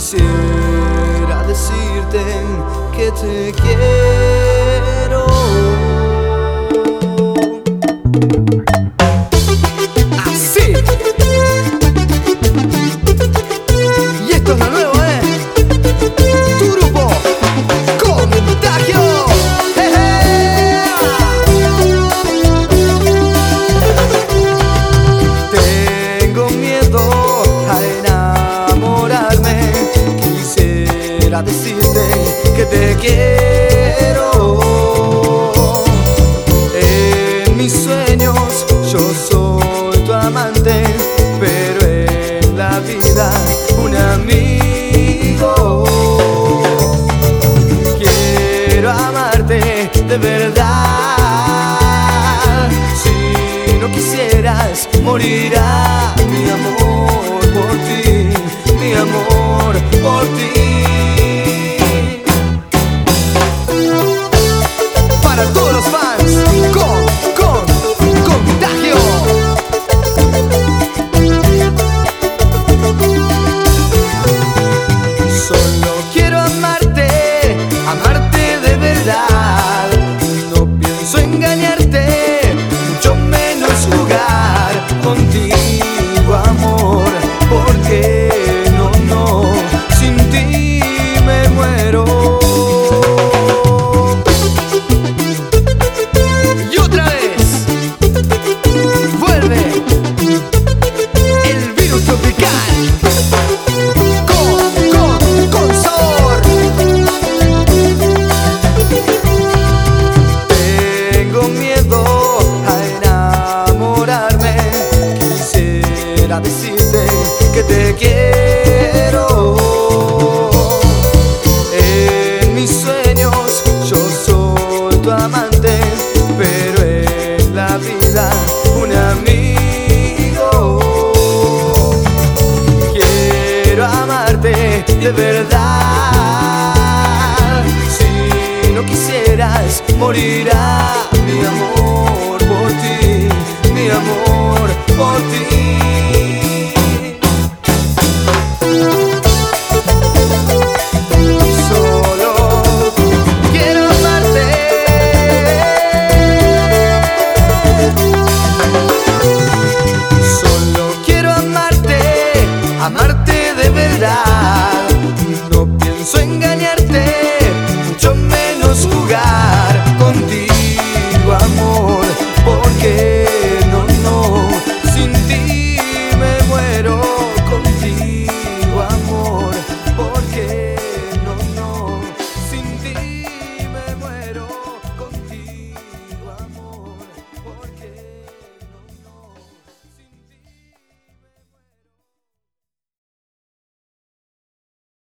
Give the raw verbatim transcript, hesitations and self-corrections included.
Quisiera decirte que te quiero. Así. Y esto es lo nuevo, ¿eh? Tu grupo Contagio. ¡Jeje! Tengo miedo a enamorarme. Quisiera decirte que te quiero. En mis sueños yo soy tu amante, pero en la vida un amigo. Quiero amarte de verdad. Si no quisieras, morirá mi amor por ti, mi amor por ti. Para todos los fans, con, con, Contagio. Solo quiero amarte, amarte de verdad. No pienso engañarte, mucho menos jugar contigo, amor, porque no, no, sin ti me muero. Y otra vez vuelve el virus tropical. Con, con, con sabor. Tengo miedo a enamorarme. Quisiera decirte que te quiero. En mis sueños yo soy tu amante, pero en la vida un amigo. Quiero amarte de verdad. Si no quisieras, morirá mi amor por ti, mi amor por ti.